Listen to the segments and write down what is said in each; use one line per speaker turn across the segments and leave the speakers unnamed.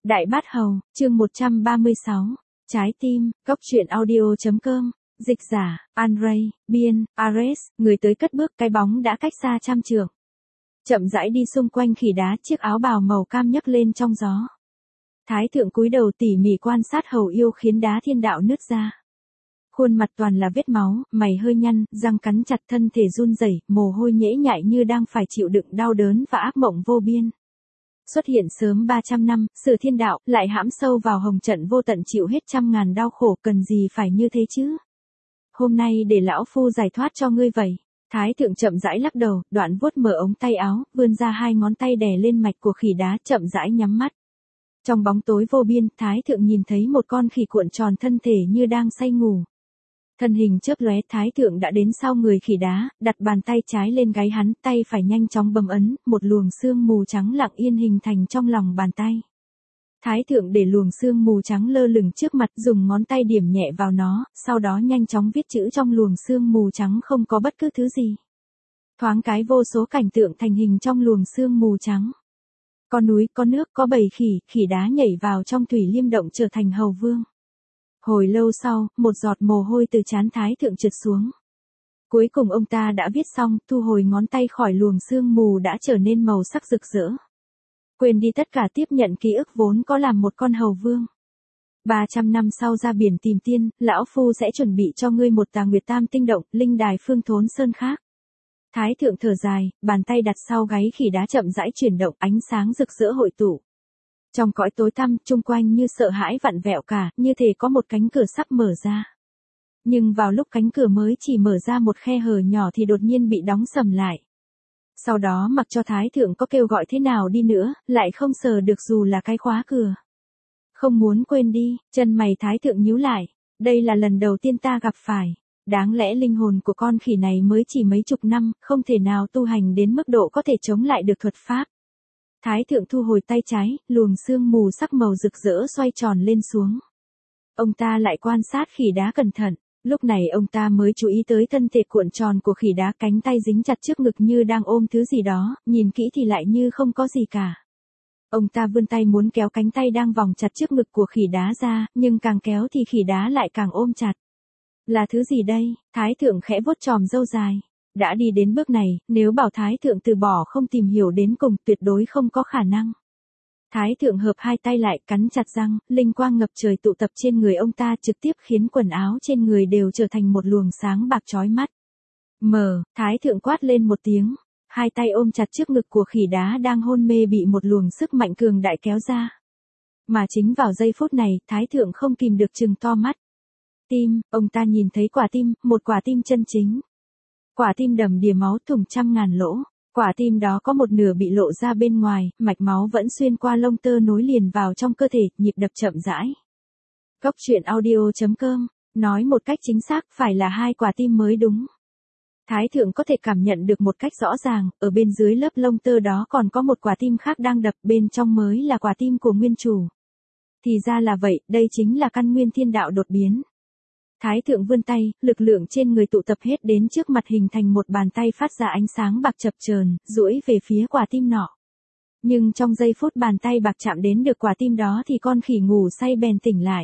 Đại Bát Hầu, chương 136. Trái tim, góc truyện audio.com. Dịch giả, Andrei, biên, Ares, người tới cất bước, cái bóng đã cách xa trăm trượng. Chậm rãi đi xung quanh khỉ đá, chiếc áo bào màu cam nhấc lên trong gió. Thái thượng cúi đầu tỉ mỉ quan sát hầu yêu khiến đá thiên đạo nứt ra. Khuôn mặt toàn là vết máu, mày hơi nhăn, răng cắn chặt, thân thể run rẩy, mồ hôi nhễ nhại như đang phải chịu đựng đau đớn và ác mộng vô biên. Xuất hiện sớm 300 năm, Sử Thiên Đạo lại hãm sâu vào hồng trận vô tận chịu hết trăm ngàn đau khổ, cần gì phải như thế chứ? Hôm nay để lão phu giải thoát cho ngươi vậy. Thái thượng chậm rãi lắc đầu, đoạn vuốt mở ống tay áo, vươn ra hai ngón tay đè lên mạch của khỉ đá, chậm rãi nhắm mắt. Trong bóng tối vô biên, Thái thượng nhìn thấy một con khỉ cuộn tròn thân thể như đang say ngủ. Thân hình chớp lóe, Thái thượng đã đến sau người khỉ đá, đặt bàn tay trái lên gáy hắn, tay phải nhanh chóng bấm ấn, một luồng sương mù trắng lặng yên hình thành trong lòng bàn tay. Thái thượng để luồng sương mù trắng lơ lửng trước mặt, dùng ngón tay điểm nhẹ vào nó, sau đó nhanh chóng viết chữ trong luồng sương mù trắng, không có bất cứ thứ gì. Thoáng cái vô số cảnh tượng thành hình trong luồng sương mù trắng. Có núi, có nước, có bầy khỉ, khỉ đá nhảy vào trong thủy liêm động trở thành hầu vương. Hồi lâu sau, một giọt mồ hôi từ trán Thái thượng trượt xuống. Cuối cùng ông ta đã viết xong, thu hồi ngón tay khỏi luồng sương mù đã trở nên màu sắc rực rỡ. Quên đi tất cả, tiếp nhận ký ức vốn có làm một con hầu vương. 300 năm sau ra biển tìm tiên, lão phu sẽ chuẩn bị cho ngươi một tà nguyệt tam tinh động, linh đài phương thốn sơn khác. Thái thượng thở dài, bàn tay đặt sau gáy khỉ đá chậm rãi chuyển động, ánh sáng rực rỡ hội tụ. Trong cõi tối tăm, chung quanh như sợ hãi vặn vẹo cả, như thể có một cánh cửa sắp mở ra. Nhưng vào lúc cánh cửa mới chỉ mở ra một khe hở nhỏ thì đột nhiên bị đóng sầm lại. Sau đó mặc cho Thái thượng có kêu gọi thế nào đi nữa, lại không sờ được dù là cái khóa cửa. Không muốn quên đi, chân mày Thái thượng nhíu lại. Đây là lần đầu tiên ta gặp phải. Đáng lẽ linh hồn của con khỉ này mới chỉ mấy chục năm, không thể nào tu hành đến mức độ có thể chống lại được thuật pháp. Thái thượng thu hồi tay trái, luồng sương mù sắc màu rực rỡ xoay tròn lên xuống. Ông ta lại quan sát khỉ đá cẩn thận, lúc này ông ta mới chú ý tới thân thể cuộn tròn của khỉ đá, cánh tay dính chặt trước ngực như đang ôm thứ gì đó, nhìn kỹ thì lại như không có gì cả. Ông ta vươn tay muốn kéo cánh tay đang vòng chặt trước ngực của khỉ đá ra, nhưng càng kéo thì khỉ đá lại càng ôm chặt. Là thứ gì đây? Thái thượng khẽ vuốt chòm râu dài. Đã đi đến bước này, nếu bảo Thái thượng từ bỏ không tìm hiểu đến cùng, tuyệt đối không có khả năng. Thái thượng hợp hai tay lại, cắn chặt răng, linh quang ngập trời tụ tập trên người ông ta, trực tiếp khiến quần áo trên người đều trở thành một luồng sáng bạc chói mắt. Thái thượng quát lên một tiếng, hai tay ôm chặt trước ngực của khỉ đá đang hôn mê bị một luồng sức mạnh cường đại kéo ra. Mà chính vào giây phút này, Thái thượng không kìm được trừng to mắt. Tim, ông ta nhìn thấy quả tim, một quả tim chân chính. Quả tim đầm đìa máu, thủng trăm ngàn lỗ. Quả tim đó có một nửa bị lộ ra bên ngoài, mạch máu vẫn xuyên qua lông tơ nối liền vào trong cơ thể, nhịp đập chậm rãi. Góc truyện audio.com, nói một cách chính xác phải là hai quả tim mới đúng. Thái thượng có thể cảm nhận được một cách rõ ràng, ở bên dưới lớp lông tơ đó còn có một quả tim khác đang đập, bên trong mới là quả tim của nguyên chủ. Thì ra là vậy, đây chính là căn nguyên thiên đạo đột biến. Thái thượng vươn tay, lực lượng trên người tụ tập hết đến trước mặt hình thành một bàn tay phát ra ánh sáng bạc chập chờn, duỗi về phía quả tim nọ. Nhưng trong giây phút bàn tay bạc chạm đến được quả tim đó thì con khỉ ngủ say bèn tỉnh lại.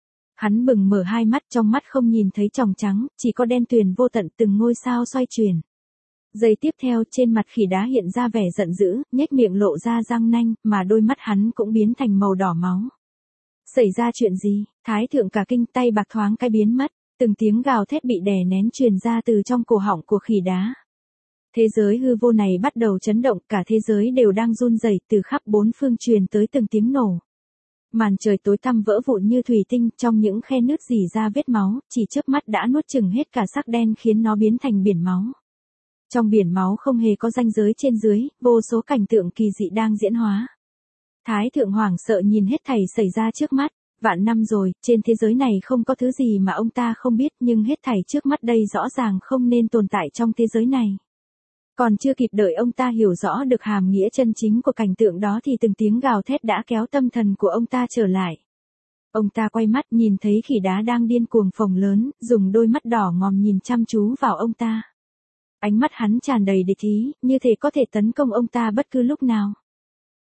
Hắn bừng mở hai mắt, trong mắt không nhìn thấy tròng trắng, chỉ có đen tuyền vô tận, từng ngôi sao xoay chuyển. Giây tiếp theo, trên mặt khỉ đá hiện ra vẻ giận dữ, nhếch miệng lộ ra răng nanh, mà đôi mắt hắn cũng biến thành màu đỏ máu. Xảy ra chuyện gì? Thái thượng cả kinh, tay bạc thoáng cái biến mất, từng tiếng gào thét bị đè nén truyền ra từ trong cổ họng của khỉ đá. Thế giới hư vô này bắt đầu chấn động, cả thế giới đều đang run rẩy, từ khắp bốn phương truyền tới từng tiếng nổ. Màn trời tối tăm vỡ vụn như thủy tinh, trong những khe nứt rỉ ra vết máu, chỉ chớp mắt đã nuốt chửng hết cả sắc đen khiến nó biến thành biển máu. Trong biển máu không hề có ranh giới trên dưới, vô số cảnh tượng kỳ dị đang diễn hóa. Thái thượng hoảng sợ nhìn hết thảy xảy ra trước mắt, vạn năm rồi, trên thế giới này không có thứ gì mà ông ta không biết, nhưng hết thảy trước mắt đây rõ ràng không nên tồn tại trong thế giới này. Còn chưa kịp đợi ông ta hiểu rõ được hàm nghĩa chân chính của cảnh tượng đó thì từng tiếng gào thét đã kéo tâm thần của ông ta trở lại. Ông ta quay mắt nhìn thấy khỉ đá đang điên cuồng phồng lớn, dùng đôi mắt đỏ ngòm nhìn chăm chú vào ông ta. Ánh mắt hắn tràn đầy địch ý, như thể có thể tấn công ông ta bất cứ lúc nào.